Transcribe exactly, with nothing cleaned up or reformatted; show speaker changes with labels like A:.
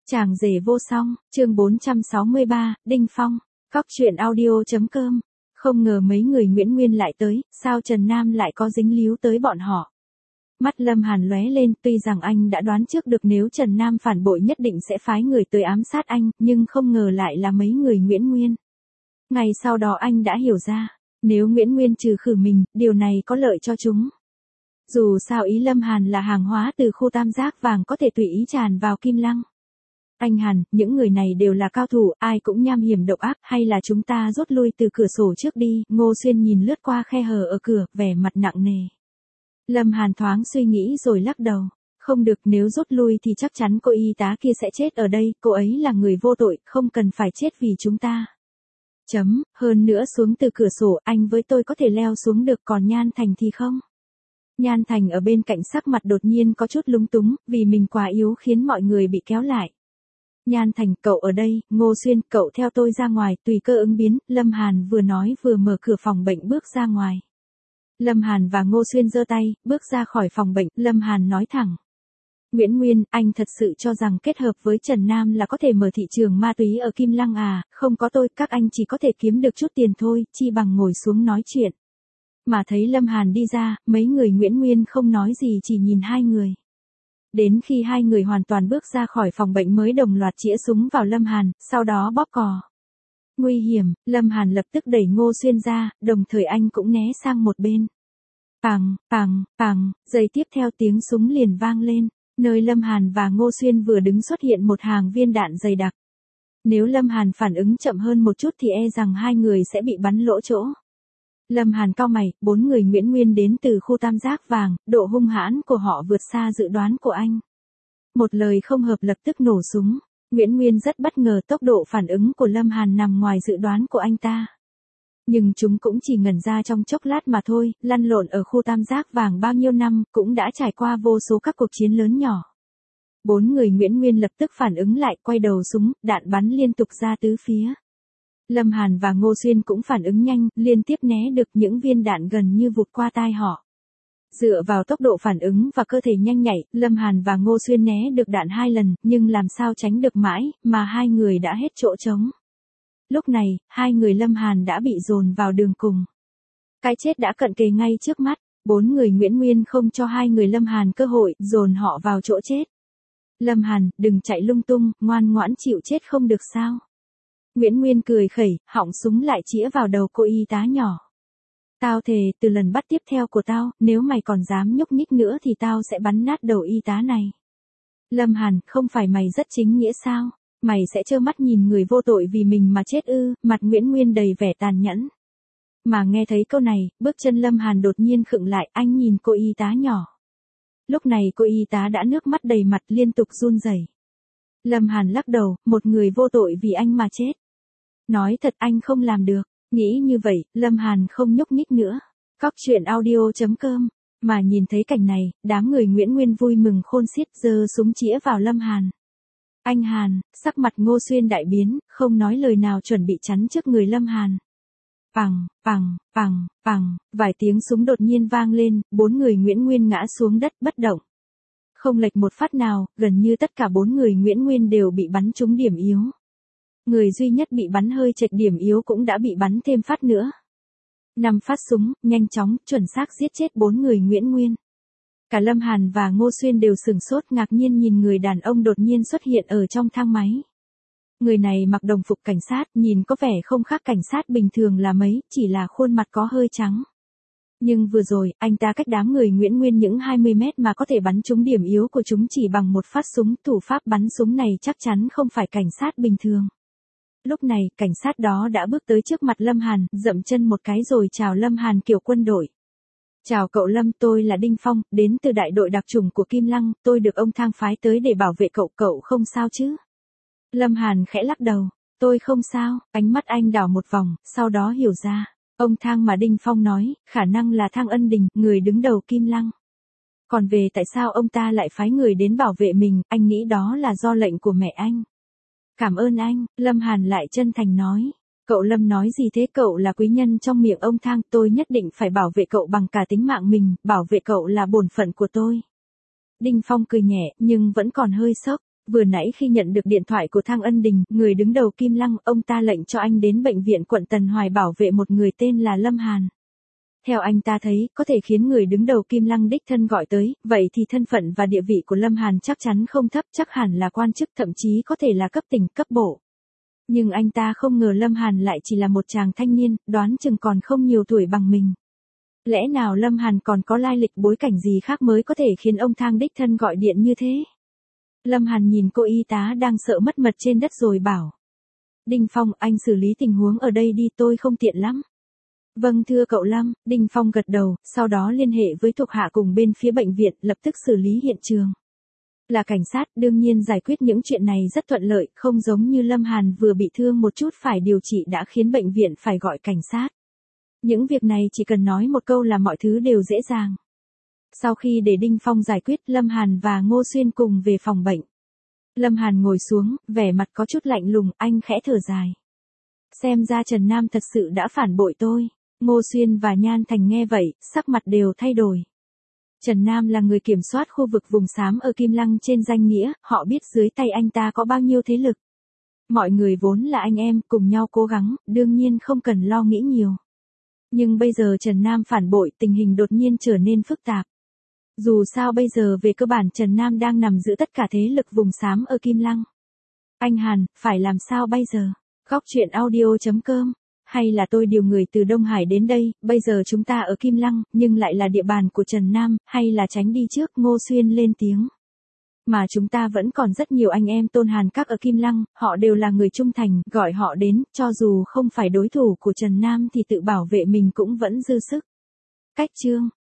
A: Chàng rể vô song, chương bốn trăm sáu mươi ba, Đinh Phong, Cóc truyện audio.com. Không ngờ mấy người Nguyễn Nguyên lại tới, sao Trần Nam lại có dính líu tới bọn họ. Mắt Lâm Hàn lóe lên, tuy rằng anh đã đoán trước được nếu Trần Nam phản bội nhất định sẽ phái người tới ám sát anh, nhưng không ngờ lại là mấy người Nguyễn Nguyên. Ngày sau đó anh đã hiểu ra, nếu Nguyễn Nguyên trừ khử mình, điều này có lợi cho chúng. Dù sao ý Lâm Hàn là hàng hóa từ khu tam giác vàng có thể tùy ý tràn vào Kim Lăng. Anh Hàn, những người này đều là cao thủ, ai cũng nham hiểm độc ác, hay là chúng ta rút lui từ cửa sổ trước đi. Ngô Xuyên nhìn lướt qua khe hở ở cửa, vẻ mặt nặng nề. Lâm Hàn thoáng suy nghĩ rồi lắc đầu. Không được, nếu rút lui thì chắc chắn cô y tá kia sẽ chết ở đây, cô ấy là người vô tội, không cần phải chết vì chúng ta. Chấm, hơn nữa xuống từ cửa sổ, anh với tôi có thể leo xuống được, còn Nhan Thành thì không. Nhan Thành ở bên cạnh sắc mặt đột nhiên có chút lúng túng, vì mình quá yếu khiến mọi người bị kéo lại. Nhan Thành, cậu ở đây. Ngô Xuyên, cậu theo tôi ra ngoài, tùy cơ ứng biến. Lâm Hàn vừa nói vừa mở cửa phòng bệnh bước ra ngoài. Lâm Hàn và Ngô Xuyên giơ tay, bước ra khỏi phòng bệnh. Lâm Hàn nói thẳng. Nguyễn Nguyên, anh thật sự cho rằng kết hợp với Trần Nam là có thể mở thị trường ma túy ở Kim Lăng à? Không có tôi, các anh chỉ có thể kiếm được chút tiền thôi, chi bằng ngồi xuống nói chuyện. Mà thấy Lâm Hàn đi ra, mấy người Nguyễn Nguyên không nói gì, chỉ nhìn hai người. Đến khi hai người hoàn toàn bước ra khỏi phòng bệnh mới đồng loạt chĩa súng vào Lâm Hàn, sau đó bóp cò. Nguy hiểm, Lâm Hàn lập tức đẩy Ngô Xuyên ra, đồng thời anh cũng né sang một bên. Pằng, pằng, pằng, giây tiếp theo tiếng súng liền vang lên, nơi Lâm Hàn và Ngô Xuyên vừa đứng xuất hiện một hàng viên đạn dày đặc. Nếu Lâm Hàn phản ứng chậm hơn một chút thì e rằng hai người sẽ bị bắn lỗ chỗ. Lâm Hàn cau mày, bốn người Nguyễn Nguyên đến từ khu tam giác vàng, độ hung hãn của họ vượt xa dự đoán của anh. Một lời không hợp lập tức nổ súng. Nguyễn Nguyên rất bất ngờ tốc độ phản ứng của Lâm Hàn nằm ngoài dự đoán của anh ta. Nhưng chúng cũng chỉ ngẩn ra trong chốc lát mà thôi, lăn lộn ở khu tam giác vàng bao nhiêu năm, cũng đã trải qua vô số các cuộc chiến lớn nhỏ. Bốn người Nguyễn Nguyên lập tức phản ứng lại, quay đầu súng, đạn bắn liên tục ra tứ phía. Lâm Hàn và Ngô Xuyên cũng phản ứng nhanh, liên tiếp né được những viên đạn gần như vụt qua tai họ. Dựa vào tốc độ phản ứng và cơ thể nhanh nhạy, Lâm Hàn và Ngô Xuyên né được đạn hai lần, nhưng làm sao tránh được mãi, mà hai người đã hết chỗ trống. Lúc này, hai người Lâm Hàn đã bị dồn vào đường cùng. Cái chết đã cận kề ngay trước mắt, bốn người Nguyễn Nguyên không cho hai người Lâm Hàn cơ hội, dồn họ vào chỗ chết. Lâm Hàn, đừng chạy lung tung, ngoan ngoãn chịu chết không được sao? Nguyễn Nguyên cười khẩy, họng súng lại chĩa vào đầu cô y tá nhỏ. Tao thề, từ lần bắt tiếp theo của tao, nếu mày còn dám nhúc nhích nữa thì tao sẽ bắn nát đầu y tá này. Lâm Hàn, không phải mày rất chính nghĩa sao? Mày sẽ trơ mắt nhìn người vô tội vì mình mà chết ư? Mặt Nguyễn Nguyên đầy vẻ tàn nhẫn. Mà nghe thấy câu này, bước chân Lâm Hàn đột nhiên khựng lại, anh nhìn cô y tá nhỏ. Lúc này cô y tá đã nước mắt đầy mặt, liên tục run rẩy. Lâm Hàn lắc đầu, một người vô tội vì anh mà chết. Nói thật anh không làm được. Nghĩ như vậy, Lâm Hàn không nhúc nhích nữa. Cóc truyện audio.com. Mà nhìn thấy cảnh này, đám người Nguyễn Nguyên vui mừng khôn xiết, giơ súng chĩa vào Lâm Hàn. Anh Hàn, sắc mặt Ngô Xuyên đại biến, không nói lời nào chuẩn bị chắn trước người Lâm Hàn. Pằng, pằng, pằng, pằng, vài tiếng súng đột nhiên vang lên, bốn người Nguyễn Nguyên ngã xuống đất bất động. Không lệch một phát nào, gần như tất cả bốn người Nguyễn Nguyên đều bị bắn trúng điểm yếu. Người duy nhất bị bắn hơi chệch điểm yếu cũng đã bị bắn thêm phát nữa. Năm phát súng, nhanh chóng, chuẩn xác giết chết bốn người Nguyễn Nguyên. Cả Lâm Hàn và Ngô Xuyên đều sửng sốt ngạc nhiên nhìn người đàn ông đột nhiên xuất hiện ở trong thang máy. Người này mặc đồng phục cảnh sát, nhìn có vẻ không khác cảnh sát bình thường là mấy, chỉ là khuôn mặt có hơi trắng. Nhưng vừa rồi, anh ta cách đám người Nguyễn Nguyên những hai mươi mét mà có thể bắn trúng điểm yếu của chúng chỉ bằng một phát súng, thủ pháp bắn súng này chắc chắn không phải cảnh sát bình thường. Lúc này, cảnh sát đó đã bước tới trước mặt Lâm Hàn, dậm chân một cái rồi chào Lâm Hàn kiểu quân đội. Chào cậu Lâm, tôi là Đinh Phong, đến từ đại đội đặc chủng của Kim Lăng, tôi được ông Thang phái tới để bảo vệ cậu, cậu không sao chứ? Lâm Hàn khẽ lắc đầu, tôi không sao, ánh mắt anh đảo một vòng, sau đó hiểu ra. Ông Thang mà Đinh Phong nói, khả năng là Thang Ân Đình, người đứng đầu Kim Lăng. Còn về tại sao ông ta lại phái người đến bảo vệ mình, anh nghĩ đó là do lệnh của mẹ anh. Cảm ơn anh, Lâm Hàn lại chân thành nói. Cậu Lâm nói gì thế, cậu là quý nhân trong miệng ông Thang, tôi nhất định phải bảo vệ cậu bằng cả tính mạng mình, bảo vệ cậu là bổn phận của tôi. Đinh Phong cười nhẹ, nhưng vẫn còn hơi sốc. Vừa nãy khi nhận được điện thoại của Thang Ân Đình, người đứng đầu Kim Lăng, ông ta lệnh cho anh đến bệnh viện quận Tần Hoài bảo vệ một người tên là Lâm Hàn. Theo anh ta thấy, có thể khiến người đứng đầu Kim Lăng đích thân gọi tới, vậy thì thân phận và địa vị của Lâm Hàn chắc chắn không thấp, chắc hẳn là quan chức, thậm chí có thể là cấp tỉnh, cấp bộ. Nhưng anh ta không ngờ Lâm Hàn lại chỉ là một chàng thanh niên, đoán chừng còn không nhiều tuổi bằng mình. Lẽ nào Lâm Hàn còn có lai lịch bối cảnh gì khác mới có thể khiến ông Thang đích thân gọi điện như thế? Lâm Hàn nhìn cô y tá đang sợ mất mật trên đất rồi bảo. Đinh Phong, anh xử lý tình huống ở đây đi, tôi không tiện lắm. Vâng thưa cậu Lâm, Đinh Phong gật đầu, sau đó liên hệ với thuộc hạ cùng bên phía bệnh viện, lập tức xử lý hiện trường. Là cảnh sát, đương nhiên giải quyết những chuyện này rất thuận lợi, không giống như Lâm Hàn vừa bị thương một chút phải điều trị đã khiến bệnh viện phải gọi cảnh sát. Những việc này chỉ cần nói một câu là mọi thứ đều dễ dàng. Sau khi để Đinh Phong giải quyết, Lâm Hàn và Ngô Xuyên cùng về phòng bệnh. Lâm Hàn ngồi xuống, vẻ mặt có chút lạnh lùng, anh khẽ thở dài. Xem ra Trần Nam thật sự đã phản bội tôi. Ngô Xuyên và Nhan Thành nghe vậy, sắc mặt đều thay đổi. Trần Nam là người kiểm soát khu vực vùng xám ở Kim Lăng trên danh nghĩa, họ biết dưới tay anh ta có bao nhiêu thế lực. Mọi người vốn là anh em, cùng nhau cố gắng, đương nhiên không cần lo nghĩ nhiều. Nhưng bây giờ Trần Nam phản bội, tình hình đột nhiên trở nên phức tạp. Dù sao bây giờ về cơ bản Trần Nam đang nằm giữ tất cả thế lực vùng xám ở Kim Lăng. Anh Hàn, phải làm sao bây giờ? Góc truyện audio chấm com. Hay là tôi điều người từ Đông Hải đến đây, bây giờ chúng ta ở Kim Lăng, nhưng lại là địa bàn của Trần Nam, hay là tránh đi trước, Ngô Xuyên lên tiếng. Mà chúng ta vẫn còn rất nhiều anh em Tôn Hàn các ở Kim Lăng, họ đều là người trung thành, gọi họ đến, cho dù không phải đối thủ của Trần Nam thì tự bảo vệ mình cũng vẫn dư sức. Cách chương